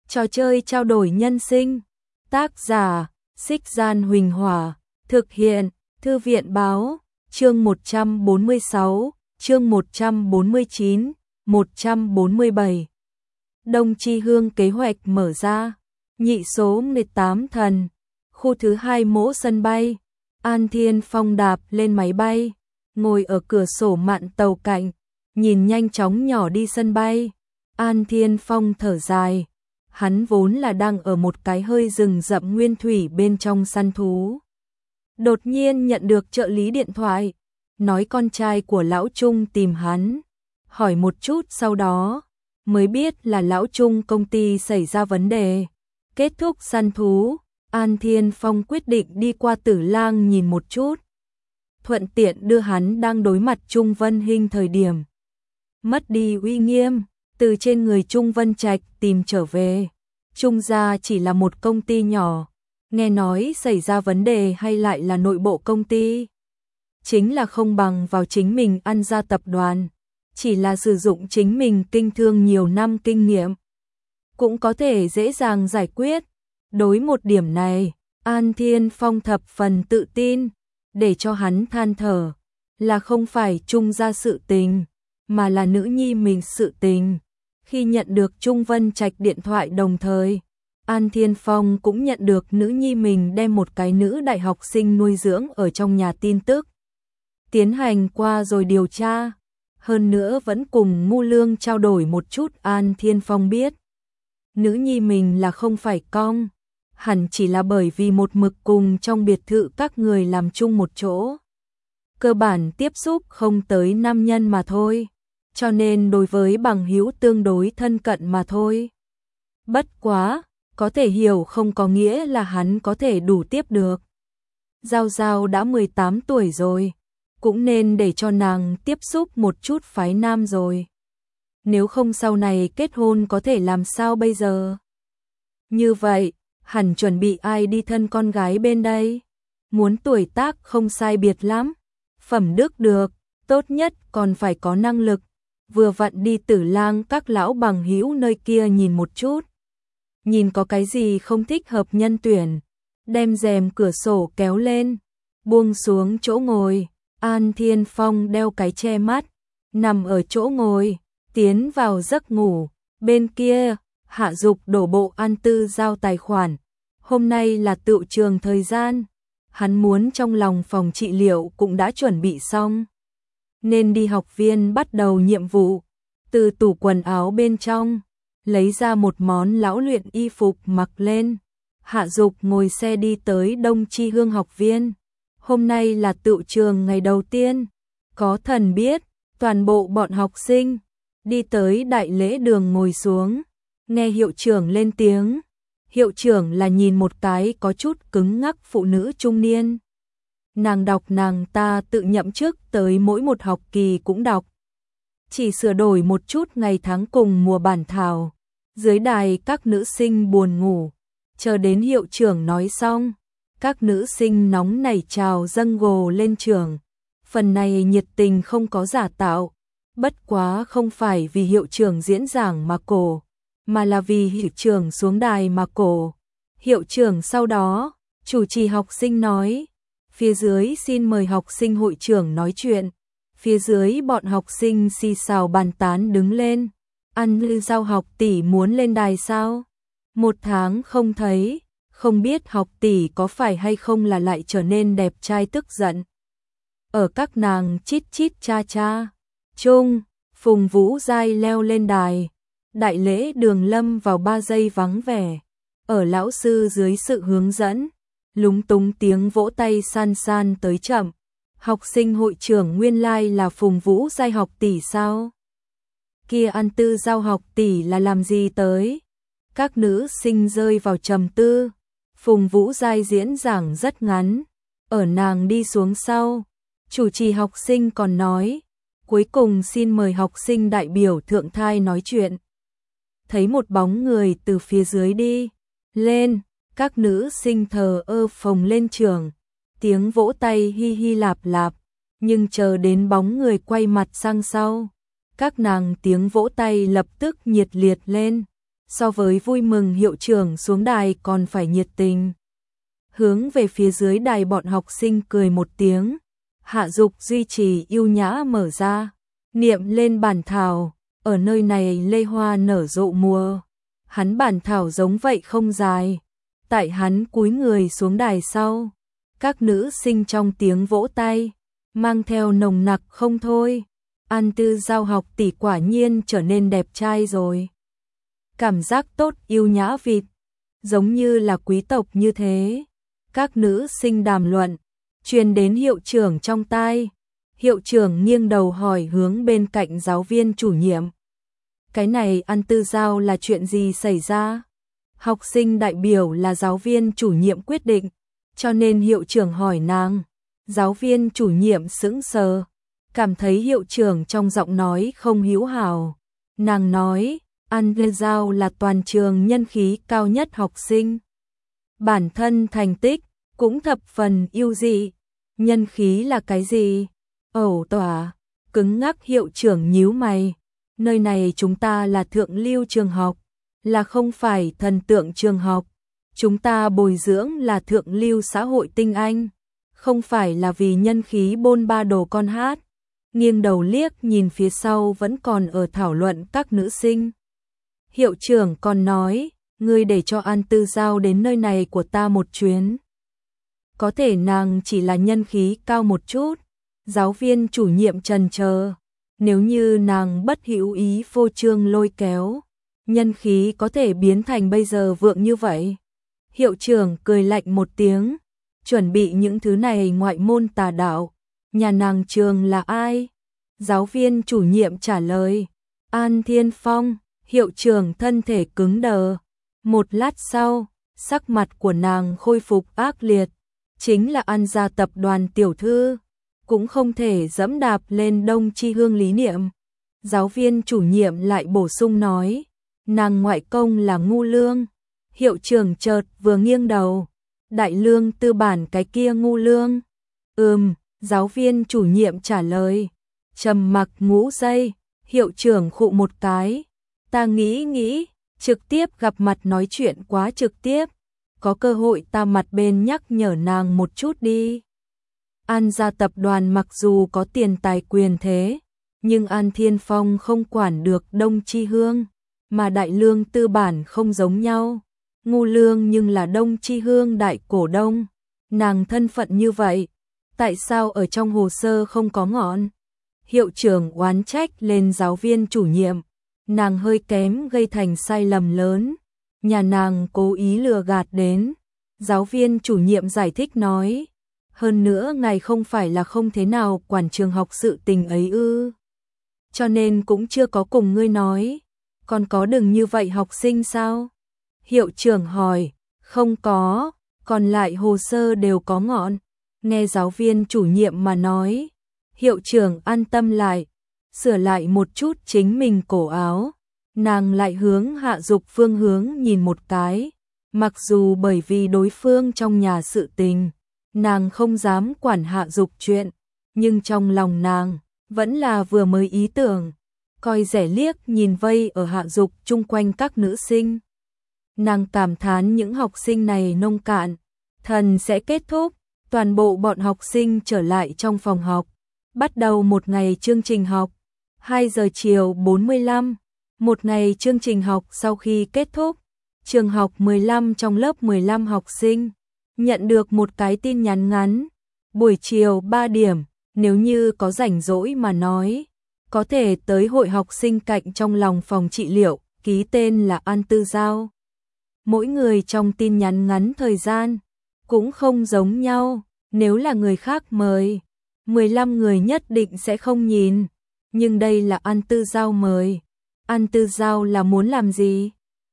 Trò chơi trao đổi nhân sinh. Tác giả: Xích Gian Huỳnh Hỏa. Thực hiện: Thư viện báo. Chương 146, chương 149, 147. Đông Chi Hương kế hoạch mở ra. Nhị số 18 thần. Khu thứ 2 mỗ sân bay. An Thiên Phong đạp lên máy bay, ngồi ở cửa sổ mạn tàu cạnh, nhìn nhanh chóng nhỏ đi sân bay. An Thiên Phong thở dài, hắn vốn là đang ở một cái hơi rừng rậm nguyên thủy bên trong săn thú. Đột nhiên nhận được trợ lý điện thoại, nói con trai của Lão Trung tìm hắn, hỏi một chút sau đó, mới biết là Lão Trung công ty xảy ra vấn đề. Kết thúc săn thú, An Thiên Phong quyết định đi qua Tử Lang nhìn một chút. Thuận tiện đưa hắn đang đối mặt Trung Vân Hinh thời điểm mất đi uy nghiêm, từ trên người Trung Vân Trạch tìm trở về. Trung gia chỉ là một công ty nhỏ, nghe nói xảy ra vấn đề hay lại là nội bộ công ty. Chính là không bằng vào chính mình ăn ra tập đoàn, chỉ là sử dụng chính mình kinh thương nhiều năm kinh nghiệm, cũng có thể dễ dàng giải quyết. Đối một điểm này, An Thiên Phong thập phần tự tin, để cho hắn than thở, là không phải Trung gia sự tình, mà là nữ nhi mình sự tình. Khi nhận được Trung Vân Trạch điện thoại đồng thời, An Thiên Phong cũng nhận được nữ nhi mình đem một cái nữ đại học sinh nuôi dưỡng ở trong nhà tin tức. Tiến hành qua rồi điều tra, hơn nữa vẫn cùng Ngu Lương trao đổi một chút. An Thiên Phong biết, nữ nhi mình là không phải cong, hẳn chỉ là bởi vì một mực cùng trong biệt thự các người làm chung một chỗ, cơ bản tiếp xúc không tới nam nhân mà thôi, cho nên đối với bằng hữu tương đối thân cận mà thôi. Bất quá, có thể hiểu không có nghĩa là hắn có thể đủ tiếp được. Giao Giao đã 18 tuổi rồi, cũng nên để cho nàng tiếp xúc một chút phái nam rồi. Nếu không sau này kết hôn có thể làm sao bây giờ? Như vậy, hẳn chuẩn bị ai đi thân con gái bên đây? Muốn tuổi tác không sai biệt lắm, phẩm đức được, tốt nhất còn phải có năng lực. Vừa vặn đi Tử Lang các lão bằng hữu nơi kia nhìn một chút, nhìn có cái gì không thích hợp nhân tuyển. Đem rèm cửa sổ kéo lên, buông xuống chỗ ngồi. An Thiên Phong đeo cái che mắt, nằm ở chỗ ngồi, tiến vào giấc ngủ. Bên kia, Hạ Dục đổ bộ An Tư giao tài khoản. Hôm nay là tựu trường thời gian, hắn muốn trong lòng phòng trị liệu cũng đã chuẩn bị xong, nên đi học viên bắt đầu nhiệm vụ. Từ tủ quần áo bên trong lấy ra một món lão luyện y phục mặc lên. Hạ Dục ngồi xe đi tới Đông Chi Hương học viên. Hôm nay là tựu trường ngày đầu tiên, có thần biết, toàn bộ bọn học sinh đi tới đại lễ đường ngồi xuống, nghe hiệu trưởng lên tiếng. Hiệu trưởng là nhìn một cái có chút cứng ngắc phụ nữ trung niên. Nàng đọc nàng ta tự nhậm chức tới mỗi một học kỳ cũng đọc, chỉ sửa đổi một chút ngày tháng cùng mùa bản thảo. Dưới đài các nữ sinh buồn ngủ, chờ đến hiệu trưởng nói xong, các nữ sinh nóng nảy trào dâng gồ lên trường. Phần này nhiệt tình không có giả tạo, bất quá không phải vì hiệu trưởng diễn giảng mà cổ, mà là vì hiệu trưởng xuống đài mà cổ. Hiệu trưởng sau đó chủ trì học sinh nói, phía dưới xin mời học sinh hội trưởng nói chuyện. Phía dưới bọn học sinh xì xào bàn tán đứng lên. An Lư Giao học tỷ muốn lên đài sao? 1 tháng không thấy, không biết học tỷ có phải hay không là lại trở nên đẹp trai tức giận. Ở các nàng chít chít cha cha chung, Phùng Vũ Giai leo lên đài. Đại lễ đường lâm vào 3 giây vắng vẻ. Ở lão sư dưới sự hướng dẫn, lúng túng tiếng vỗ tay san san tới chậm. Học sinh hội trưởng nguyên lai là Phùng Vũ Giai học tỷ sao? Kia An Tư Giao học tỷ là làm gì tới? Các nữ sinh rơi vào trầm tư. Phùng Vũ Giai diễn giảng rất ngắn, ở nàng đi xuống sau, chủ trì học sinh còn nói, cuối cùng xin mời học sinh đại biểu thượng thai nói chuyện. Thấy một bóng người từ phía dưới đi lên, các nữ sinh thờ ơ phồng lên trường, tiếng vỗ tay hi hi lạp lạp, nhưng chờ đến bóng người quay mặt sang sau, các nàng tiếng vỗ tay lập tức nhiệt liệt lên. so với vui mừng hiệu trưởng xuống đài còn phải nhiệt tình. Hướng về phía dưới đài bọn học sinh cười một tiếng, Hạ Dục duy trì yêu nhã mở ra, niệm lên bản thảo, ở nơi này lê hoa nở rộ mùa. Hắn bản thảo giống vậy không dài, tại hắn cúi người xuống đài sau, các nữ sinh trong tiếng vỗ tay, mang theo nồng nặc không thôi. An Tư Giao học tỷ quả nhiên trở nên đẹp trai rồi. Cảm giác tốt yêu nhã vịt, giống như là quý tộc như thế. Các nữ sinh đàm luận, truyền đến hiệu trưởng trong tai. Hiệu trưởng nghiêng đầu hỏi hướng bên cạnh giáo viên chủ nhiệm. Cái này An Tư Giao là chuyện gì xảy ra? Học sinh đại biểu là giáo viên chủ nhiệm quyết định, cho nên hiệu trưởng hỏi nàng. Giáo viên chủ nhiệm sững sờ, cảm thấy hiệu trưởng trong giọng nói không hữu hảo. Nàng nói, An Tư Giao là toàn trường nhân khí cao nhất học sinh. Bản thân thành tích cũng thập phần ưu dị. Nhân khí là cái gì? Ẩu tỏa, cứng ngắc hiệu trưởng nhíu mày. Nơi này chúng ta là thượng lưu trường học, là không phải thần tượng trường học. Chúng ta bồi dưỡng là thượng lưu xã hội tinh anh, không phải là vì nhân khí bôn ba đồ con hát. Nghiêng đầu liếc nhìn phía sau vẫn còn ở thảo luận các nữ sinh. Hiệu trưởng còn nói, ngươi để cho An Tư Giao đến nơi này của ta một chuyến. Có thể nàng chỉ là nhân khí cao một chút. Giáo viên chủ nhiệm trần chờ, nếu như nàng bất hữu ý phô trương lôi kéo, nhân khí có thể biến thành bây giờ vượng như vậy. Hiệu trưởng cười lạnh một tiếng, chuẩn bị những thứ này ngoại môn tà đạo. Nhà nàng trường là ai? Giáo viên chủ nhiệm trả lời, An Thiên Phong. Hiệu trưởng thân thể cứng đờ. Một lát sau, sắc mặt của nàng khôi phục ác liệt. Chính là An gia tập đoàn tiểu thư, cũng không thể dẫm đạp lên Đông Chi Hương lý niệm. Giáo viên chủ nhiệm lại bổ sung nói, nàng ngoại công là Ngu Lương. Hiệu trưởng chợt vừa nghiêng đầu, Đại Lương tư bản cái kia Ngu Lương. Giáo viên chủ nhiệm trả lời. Trầm mặc ngũ giây, hiệu trưởng khụ một cái. Ta nghĩ, trực tiếp gặp mặt nói chuyện quá trực tiếp. Có cơ hội ta mặt bên nhắc nhở nàng một chút đi. An gia tập đoàn mặc dù có tiền tài quyền thế, nhưng An Thiên Phong không quản được Đông Chi Hương, mà Đại Lương tư bản không giống nhau. Ngu Lương nhưng là Đông Chi Hương đại cổ đông. Nàng thân phận như vậy, tại sao ở trong hồ sơ không có ngọn? Hiệu trưởng oán trách lên giáo viên chủ nhiệm, nàng hơi kém gây thành sai lầm lớn. Nhà nàng cố ý lừa gạt đến. Giáo viên chủ nhiệm giải thích nói, hơn nữa ngài không phải là không thế nào quản trường học sự tình ấy ư? Cho nên cũng chưa có cùng ngươi nói. Còn có đừng như vậy học sinh sao? Hiệu trưởng hỏi, không có, còn lại hồ sơ đều có ngọn. Nghe giáo viên chủ nhiệm mà nói, hiệu trưởng an tâm lại, sửa lại một chút chính mình cổ áo. Nàng lại hướng Hạ Dục phương hướng nhìn một cái, mặc dù bởi vì đối phương trong nhà sự tình, nàng không dám quản Hạ Dục chuyện, nhưng trong lòng nàng vẫn là vừa mới ý tưởng, coi rẻ liếc nhìn vây ở Hạ Dục chung quanh các nữ sinh. Nàng cảm thán những học sinh này nông cạn, thần sẽ kết thúc, toàn bộ bọn học sinh trở lại trong phòng học, bắt đầu một ngày chương trình học, 2 giờ chiều 45. Một ngày chương trình học sau khi kết thúc, trường học 15 trong lớp 15 học sinh nhận được một cái tin nhắn ngắn. Buổi chiều 3 điểm, nếu như có rảnh rỗi mà nói, có thể tới hội học sinh cạnh trong lòng phòng trị liệu, ký tên là An Tư Giao. Mỗi người trong tin nhắn ngắn thời gian cũng không giống nhau, nếu là người khác mời, 15 người nhất định sẽ không nhìn, nhưng đây là An Tư Giao mời. An Tư Giao là muốn làm gì?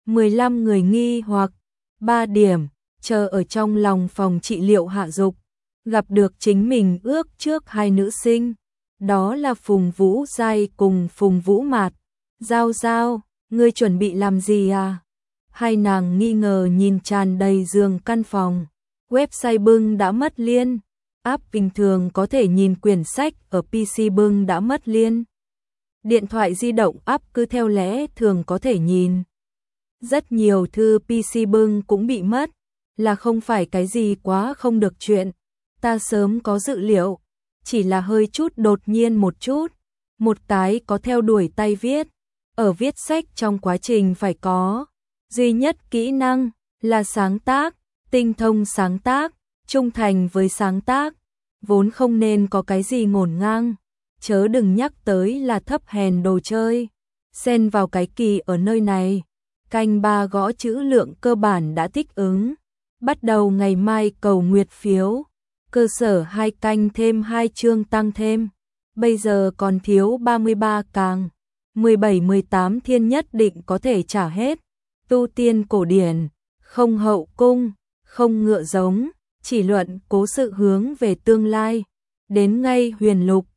15 người nghi hoặc. 3 điểm, chờ ở trong lòng phòng trị liệu Hạ Dục, gặp được chính mình ước trước hai nữ sinh, đó là Phùng Vũ Giai cùng Phùng Vũ Mạt. Giao Giao, ngươi chuẩn bị làm gì à? Hai nàng nghi ngờ nhìn tràn đầy giường căn phòng. Website bưng đã mất liên, app bình thường có thể nhìn quyển sách ở PC bưng đã mất liên. Điện thoại di động app cứ theo lẽ thường có thể nhìn. Rất nhiều thư PC bưng cũng bị mất, là không phải cái gì quá không được chuyện. Ta sớm có dự liệu, chỉ là hơi chút đột nhiên một chút. Một cái có theo đuổi tay viết, ở viết sách trong quá trình phải có. Duy nhất kỹ năng là sáng tác, tinh thông sáng tác, trung thành với sáng tác. Vốn không nên có cái gì ngổn ngang, chớ đừng nhắc tới là thấp hèn đồ chơi. Xen vào cái kỳ ở nơi này, canh ba gõ chữ lượng cơ bản đã thích ứng. Bắt đầu ngày mai cầu nguyệt phiếu, cơ sở 2 canh thêm 2 chương tăng thêm. Bây giờ còn thiếu 33 càng, 17-18 thiên nhất định có thể trả hết. Tu tiên cổ điển, không hậu cung, không ngựa giống, chỉ luận cố sự hướng về tương lai. Đến ngay huyền lục,